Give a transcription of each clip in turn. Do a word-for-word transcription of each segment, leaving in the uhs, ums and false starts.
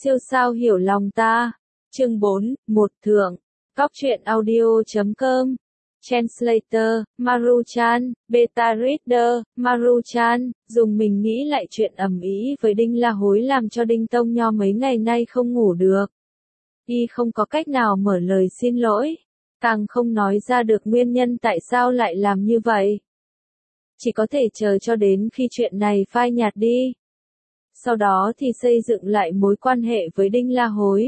siêu sao hiểu lòng ta. Chương bốn, một thượng. Cóc truyện audio chấm com. Translator, Maruchan, Beta Reader, Maruchan, dùng mình nghĩ lại chuyện ầm ĩ với Đinh La Hối làm cho Đinh Tông Nho mấy ngày nay không ngủ được. Y không có cách nào mở lời xin lỗi, càng không nói ra được nguyên nhân tại sao lại làm như vậy. Chỉ có thể chờ cho đến khi chuyện này phai nhạt đi. Sau đó thì xây dựng lại mối quan hệ với Đinh La Hối.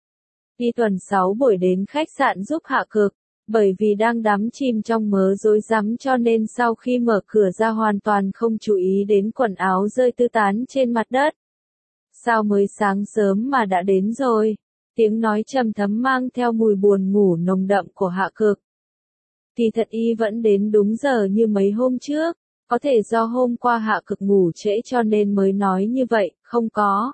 Y tuần sáu buổi đến khách sạn giúp hạ cực, bởi vì đang đắm chìm trong mớ rối rắm cho nên sau khi mở cửa ra hoàn toàn không chú ý đến quần áo rơi tứ tán trên mặt đất. Sao mới sáng sớm mà đã đến rồi? Tiếng nói trầm thấm mang theo mùi buồn ngủ nồng đậm của hạ cực. Thì thật y vẫn đến đúng giờ như mấy hôm trước, có thể do hôm qua hạ cực ngủ trễ cho nên mới nói như vậy, không có.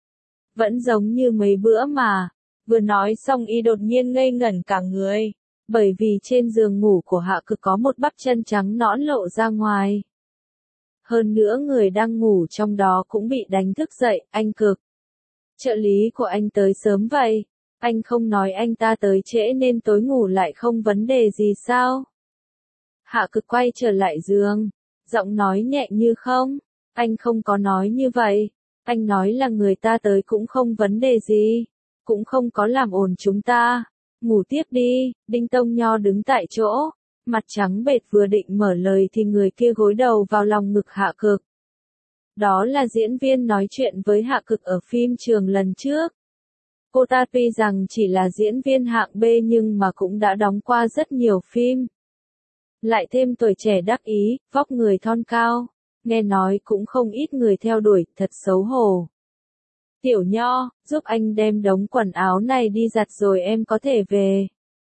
Vẫn giống như mấy bữa mà, vừa nói xong y đột nhiên ngây ngẩn cả người, bởi vì trên giường ngủ của hạ cực có một bắp chân trắng nõn lộ ra ngoài. Hơn nữa người đang ngủ trong đó cũng bị đánh thức dậy, anh cực. Trợ lý của anh tới sớm vậy, anh không nói anh ta tới trễ nên tối ngủ lại không vấn đề gì sao? Hạ cực quay trở lại giường, giọng nói nhẹ như không, anh không có nói như vậy, anh nói là người ta tới cũng không vấn đề gì, cũng không có làm ồn chúng ta, ngủ tiếp đi. Đinh Tông Nho đứng tại chỗ, mặt trắng bệch vừa định mở lời thì người kia gối đầu vào lòng ngực hạ cực. Đó là diễn viên nói chuyện với hạ cực ở phim trường lần trước. Cô ta tuy rằng chỉ là diễn viên hạng B nhưng mà cũng đã đóng qua rất nhiều phim. Lại thêm tuổi trẻ đắc ý, vóc người thon cao, nghe nói cũng không ít người theo đuổi, thật xấu hổ. Tiểu Nho, giúp anh đem đống quần áo này đi giặt rồi em có thể về.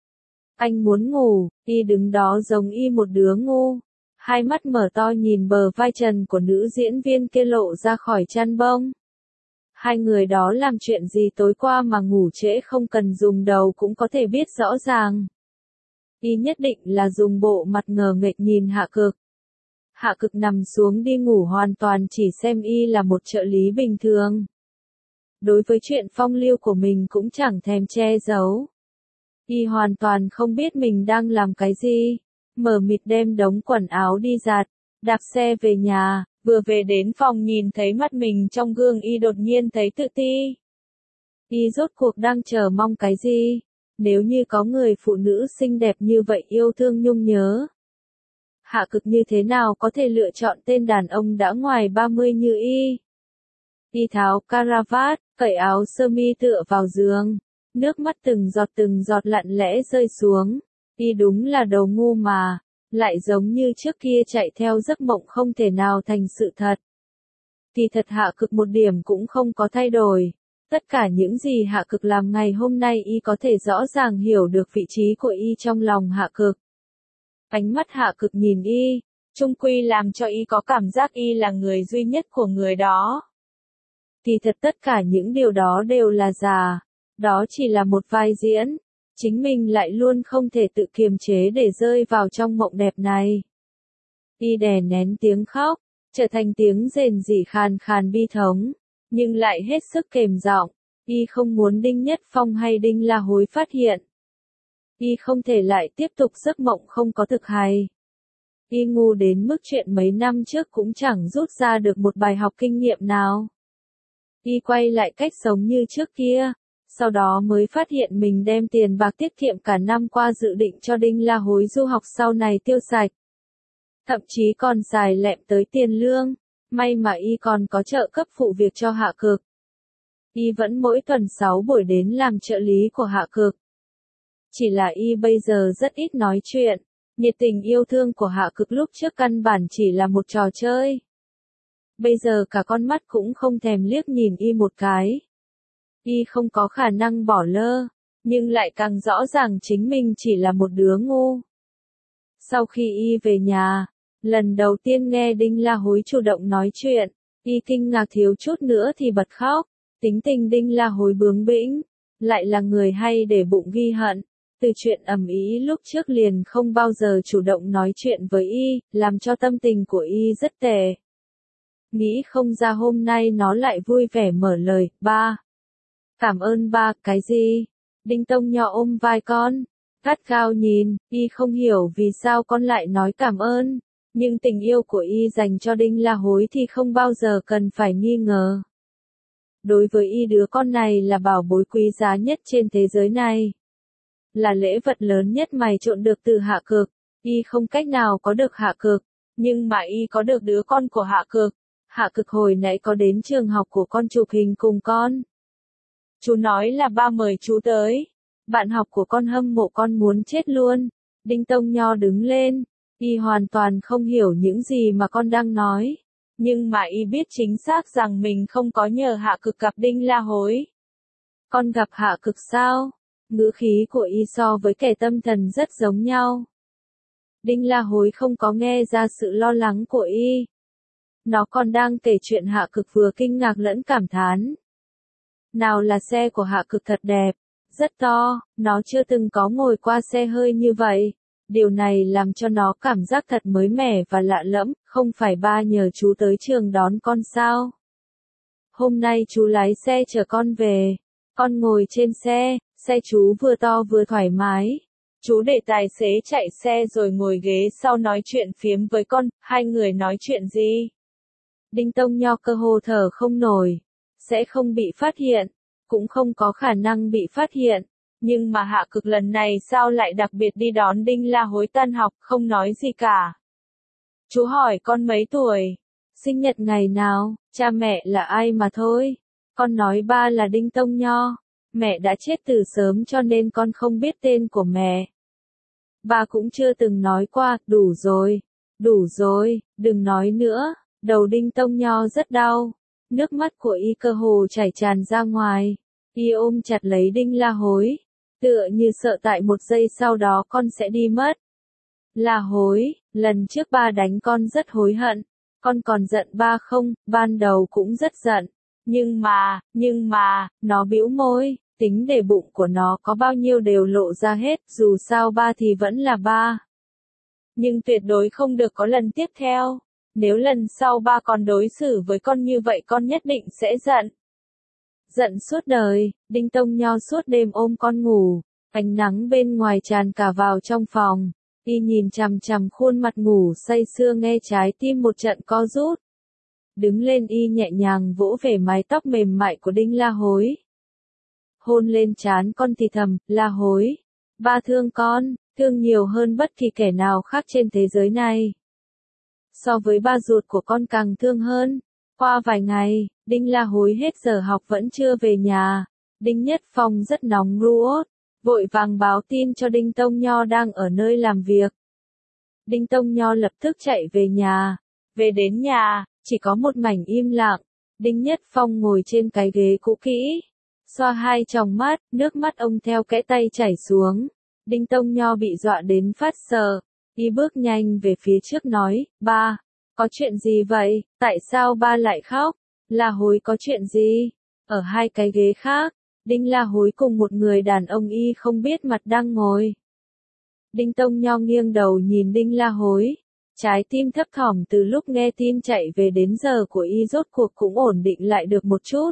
Anh muốn ngủ, y đứng đó giống y một đứa ngu. Hai mắt mở to nhìn bờ vai trần của nữ diễn viên kia lộ ra khỏi chăn bông. Hai người đó làm chuyện gì tối qua mà ngủ trễ không cần dùng đầu cũng có thể biết rõ ràng. Y nhất định là dùng bộ mặt ngờ nghệch nhìn hạ cực. Hạ cực nằm xuống đi ngủ hoàn toàn chỉ xem y là một trợ lý bình thường. Đối với chuyện phong lưu của mình cũng chẳng thèm che giấu. Y hoàn toàn không biết mình đang làm cái gì. Mờ mịt đem đống quần áo đi giặt, đạp xe về nhà, vừa về đến phòng nhìn thấy mắt mình trong gương y đột nhiên thấy tự ti. Y rốt cuộc đang chờ mong cái gì? Nếu như có người phụ nữ xinh đẹp như vậy yêu thương nhung nhớ. Hạ cực như thế nào có thể lựa chọn tên đàn ông đã ngoài ba mươi như y? Y tháo caravat, cởi áo sơ mi tựa vào giường, nước mắt từng giọt từng giọt lặng lẽ rơi xuống. Y đúng là đầu ngu mà, lại giống như trước kia chạy theo giấc mộng không thể nào thành sự thật. Thì thật hạ cực một điểm cũng không có thay đổi. Tất cả những gì hạ cực làm ngày hôm nay y có thể rõ ràng hiểu được vị trí của y trong lòng hạ cực. Ánh mắt hạ cực nhìn y, chung quy làm cho y có cảm giác y là người duy nhất của người đó. Thì thật tất cả những điều đó đều là giả, đó chỉ là một vai diễn. Chính mình lại luôn không thể tự kiềm chế để rơi vào trong mộng đẹp này. Y đè nén tiếng khóc, trở thành tiếng rền rỉ khàn khàn bi thống, nhưng lại hết sức kềm giọng. Y không muốn Đinh Nhất Phong hay Đinh La Hối phát hiện. Y không thể lại tiếp tục giấc mộng không có thực hay. Y ngu đến mức chuyện mấy năm trước cũng chẳng rút ra được một bài học kinh nghiệm nào. Y quay lại cách sống như trước kia. Sau đó mới phát hiện mình đem tiền bạc tiết kiệm cả năm qua dự định cho Đinh La Hối du học sau này tiêu sạch. Thậm chí còn xài lẹm tới tiền lương, may mà y còn có trợ cấp phụ việc cho hạ cực. Y vẫn mỗi tuần sáu buổi đến làm trợ lý của hạ cực. Chỉ là y bây giờ rất ít nói chuyện, nhiệt tình yêu thương của hạ cực lúc trước căn bản chỉ là một trò chơi. Bây giờ cả con mắt cũng không thèm liếc nhìn y một cái. Y không có khả năng bỏ lơ, nhưng lại càng rõ ràng chính mình chỉ là một đứa ngu. Sau khi y về nhà, lần đầu tiên nghe Đinh La Hối chủ động nói chuyện, y kinh ngạc thiếu chút nữa thì bật khóc. Tính tình Đinh La Hối bướng bĩnh, lại là người hay để bụng ghi hận. Từ chuyện ầm ĩ lúc trước liền không bao giờ chủ động nói chuyện với y, làm cho tâm tình của y rất tệ. Nghĩ không ra hôm nay nó lại vui vẻ mở lời. Ba. Cảm ơn ba, cái gì? Đinh Tông Nho ôm vai con, gắt gao nhìn, y không hiểu vì sao con lại nói cảm ơn, nhưng tình yêu của y dành cho Đinh La Hối thì không bao giờ cần phải nghi ngờ. Đối với y đứa con này là bảo bối quý giá nhất trên thế giới này. Là lễ vật lớn nhất mày trộn được từ Hạ Cực, y không cách nào có được Hạ Cực, nhưng mà y có được đứa con của Hạ Cực. Hạ Cực hồi nãy có đến trường học của con chụp hình cùng con. Chú nói là ba mời chú tới. Bạn học của con hâm mộ con muốn chết luôn. Đinh Tông Nho đứng lên. Y hoàn toàn không hiểu những gì mà con đang nói. Nhưng mà y biết chính xác rằng mình không có nhờ Hạ Cực gặp Đinh La Hối. Con gặp Hạ Cực sao? Ngữ khí của y so với kẻ tâm thần rất giống nhau. Đinh La Hối không có nghe ra sự lo lắng của y. Nó còn đang kể chuyện Hạ Cực vừa kinh ngạc lẫn cảm thán. Nào là xe của Hạ Cực thật đẹp, rất to, nó chưa từng có ngồi qua xe hơi như vậy. Điều này làm cho nó cảm giác thật mới mẻ và lạ lẫm, không phải ba nhờ chú tới trường đón con sao? Hôm nay chú lái xe chở con về, con ngồi trên xe, xe chú vừa to vừa thoải mái. Chú để tài xế chạy xe rồi ngồi ghế sau nói chuyện phiếm với con, hai người nói chuyện gì? Đinh Tông Nho cơ hồ thở không nổi, sẽ không bị phát hiện, cũng không có khả năng bị phát hiện, nhưng mà Hạ Cực lần này sao lại đặc biệt đi đón Đinh La Hối tan học, không nói gì cả. Chú hỏi con mấy tuổi, sinh nhật ngày nào, cha mẹ là ai mà thôi. Con nói ba là Đinh Tông Nho, mẹ đã chết từ sớm cho nên con không biết tên của mẹ. Ba cũng chưa từng nói qua, đủ rồi, đủ rồi, đừng nói nữa. Đầu Đinh Tông Nho rất đau, nước mắt của y cơ hồ chảy tràn ra ngoài. Y ôm chặt lấy Đinh La Hối, tựa như sợ tại một giây sau đó con sẽ đi mất. La Hối, lần trước ba đánh con rất hối hận, con còn giận ba không? Ban đầu cũng rất giận, nhưng mà, nhưng mà, nó bĩu môi, tính để bụng của nó có bao nhiêu đều lộ ra hết, dù sao ba thì vẫn là ba. Nhưng tuyệt đối không được có lần tiếp theo. Nếu lần sau ba còn đối xử với con như vậy con nhất định sẽ giận. Giận suốt đời, Đinh Tông Nho suốt đêm ôm con ngủ, ánh nắng bên ngoài tràn cả vào trong phòng. Y nhìn chằm chằm khuôn mặt ngủ say sưa nghe trái tim một trận co rút. Đứng lên y nhẹ nhàng vỗ về mái tóc mềm mại của Đinh La Hối. Hôn lên trán con thì thầm, La Hối, ba thương con, thương nhiều hơn bất kỳ kẻ nào khác trên thế giới này. So với ba ruột của con càng thương hơn. Qua vài ngày, Đinh La Hối hết giờ học vẫn chưa về nhà. Đinh Nhất Phong rất nóng ruột, vội vàng báo tin cho Đinh Tông Nho đang ở nơi làm việc. Đinh Tông Nho lập tức chạy về nhà. Về đến nhà, chỉ có một mảnh im lặng. Đinh Nhất Phong ngồi trên cái ghế cũ kỹ, xoa hai tròng mắt, nước mắt ông theo kẽ tay chảy xuống. Đinh Tông Nho bị dọa đến phát sợ. Y bước nhanh về phía trước nói, ba, có chuyện gì vậy, tại sao ba lại khóc? La Hối có chuyện gì? Ở hai cái ghế khác, Đinh La Hối cùng một người đàn ông y không biết mặt đang ngồi. Đinh Tông Nho nghiêng đầu nhìn Đinh La Hối, trái tim thấp thỏm từ lúc nghe tin chạy về đến giờ của y rốt cuộc cũng ổn định lại được một chút.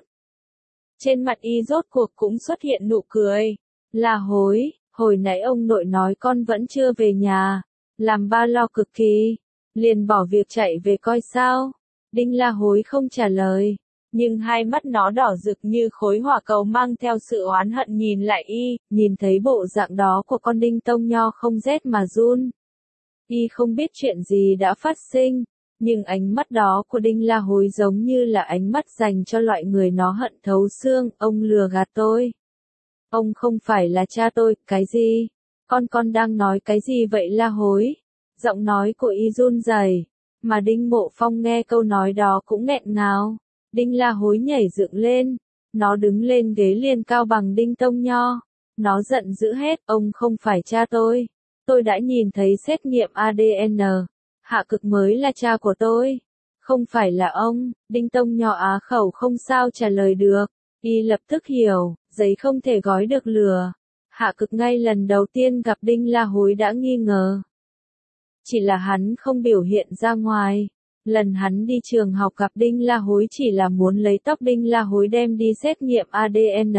Trên mặt y rốt cuộc cũng xuất hiện nụ cười. La Hối, hồi nãy ông nội nói con vẫn chưa về nhà. Làm ba lo cực kỳ, liền bỏ việc chạy về coi sao. Đinh La Hối không trả lời, nhưng hai mắt nó đỏ rực như khối hỏa cầu mang theo sự oán hận nhìn lại y, nhìn thấy bộ dạng đó của con Đinh Tông Nho không rét mà run. Y không biết chuyện gì đã phát sinh, nhưng ánh mắt đó của Đinh La Hối giống như là ánh mắt dành cho loại người nó hận thấu xương. Ông lừa gạt tôi. Ông không phải là cha tôi, cái gì? Con con đang nói cái gì vậy La Hối? Giọng nói của y run rẩy, mà Đinh Mộ Phong nghe câu nói đó cũng nghẹn ngào. Đinh La Hối nhảy dựng lên, nó đứng lên ghế liền cao bằng Đinh Tông Nho. Nó giận dữ hết, ông không phải cha tôi. Tôi đã nhìn thấy xét nghiệm a đê en. Hạ Cực mới là cha của tôi. Không phải là ông. Đinh Tông Nho á khẩu không sao trả lời được. Y lập tức hiểu, giấy không thể gói được lửa. Hạ Cực ngay lần đầu tiên gặp Đinh La Hối đã nghi ngờ. Chỉ là hắn không biểu hiện ra ngoài. Lần hắn đi trường học gặp Đinh La Hối chỉ là muốn lấy tóc Đinh La Hối đem đi xét nghiệm a đê en.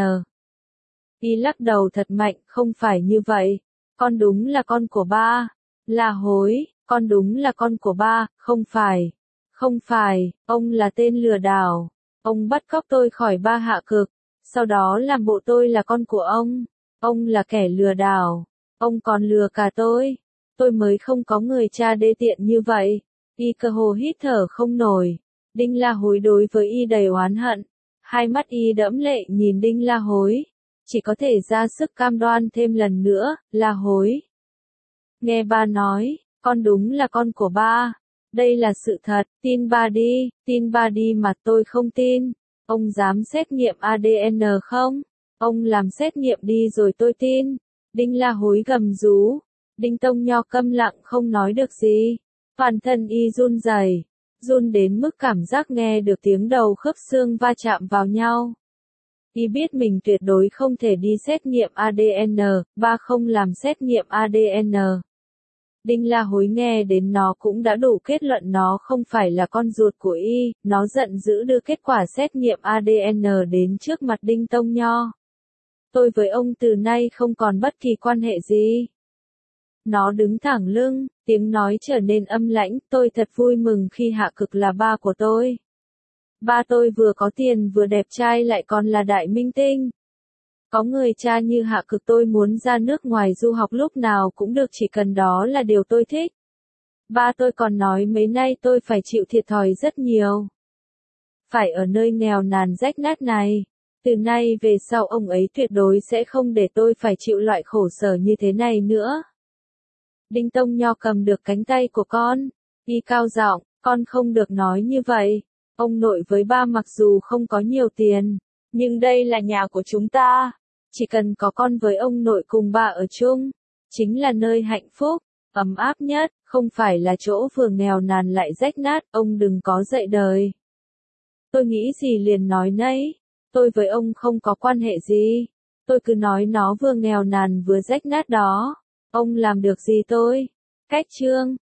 Y lắc đầu thật mạnh, không phải như vậy. Con đúng là con của ba. La Hối, con đúng là con của ba, không phải. Không phải, ông là tên lừa đảo. Ông bắt cóc tôi khỏi ba hạ cực. Sau đó làm bộ tôi là con của ông. Ông là kẻ lừa đảo. Ông còn lừa cả tôi. Tôi mới không có người cha đê tiện như vậy. Y cơ hồ hít thở không nổi. Đinh La Hối đối với Y đầy oán hận. Hai mắt Y đẫm lệ nhìn Đinh La Hối. Chỉ có thể ra sức cam đoan thêm lần nữa, La Hối. Nghe ba nói, con đúng là con của ba. Đây là sự thật, tin ba đi, tin ba đi mà tôi không tin. Ông dám xét nghiệm a đê en không? Ông làm xét nghiệm đi rồi tôi tin. Đinh La Hối gầm rú. Đinh Tông Nho câm lặng không nói được gì. Toàn thân Y run rẩy, run đến mức cảm giác nghe được tiếng đầu khớp xương va chạm vào nhau. Y biết mình tuyệt đối không thể đi xét nghiệm a đê en, ba không làm xét nghiệm a đê en. Đinh La Hối nghe đến nó cũng đã đủ kết luận nó không phải là con ruột của Y, nó giận dữ đưa kết quả xét nghiệm a đê en đến trước mặt Đinh Tông Nho. Tôi với ông từ nay không còn bất kỳ quan hệ gì. Nó đứng thẳng lưng, tiếng nói trở nên âm lãnh, tôi thật vui mừng khi Hạ Cực là ba của tôi. Ba tôi vừa có tiền vừa đẹp trai lại còn là đại minh tinh. Có người cha như Hạ Cực tôi muốn ra nước ngoài du học lúc nào cũng được chỉ cần đó là điều tôi thích. Ba tôi còn nói mấy nay tôi phải chịu thiệt thòi rất nhiều. Phải ở nơi nghèo nàn rách nát này. Từ nay về sau ông ấy tuyệt đối sẽ không để tôi phải chịu loại khổ sở như thế này nữa. Đinh Tông Nho cầm được cánh tay của con. Y cao giọng, con không được nói như vậy. Ông nội với ba mặc dù không có nhiều tiền, nhưng đây là nhà của chúng ta. Chỉ cần có con với ông nội cùng ba ở chung, chính là nơi hạnh phúc, ấm áp nhất, không phải là chỗ vừa nghèo nàn lại rách nát, ông đừng có dạy đời. Tôi nghĩ gì liền nói nấy, tôi với ông không có quan hệ gì, tôi cứ nói nó vừa nghèo nàn vừa rách nát đó, ông làm được gì tôi? Cách chương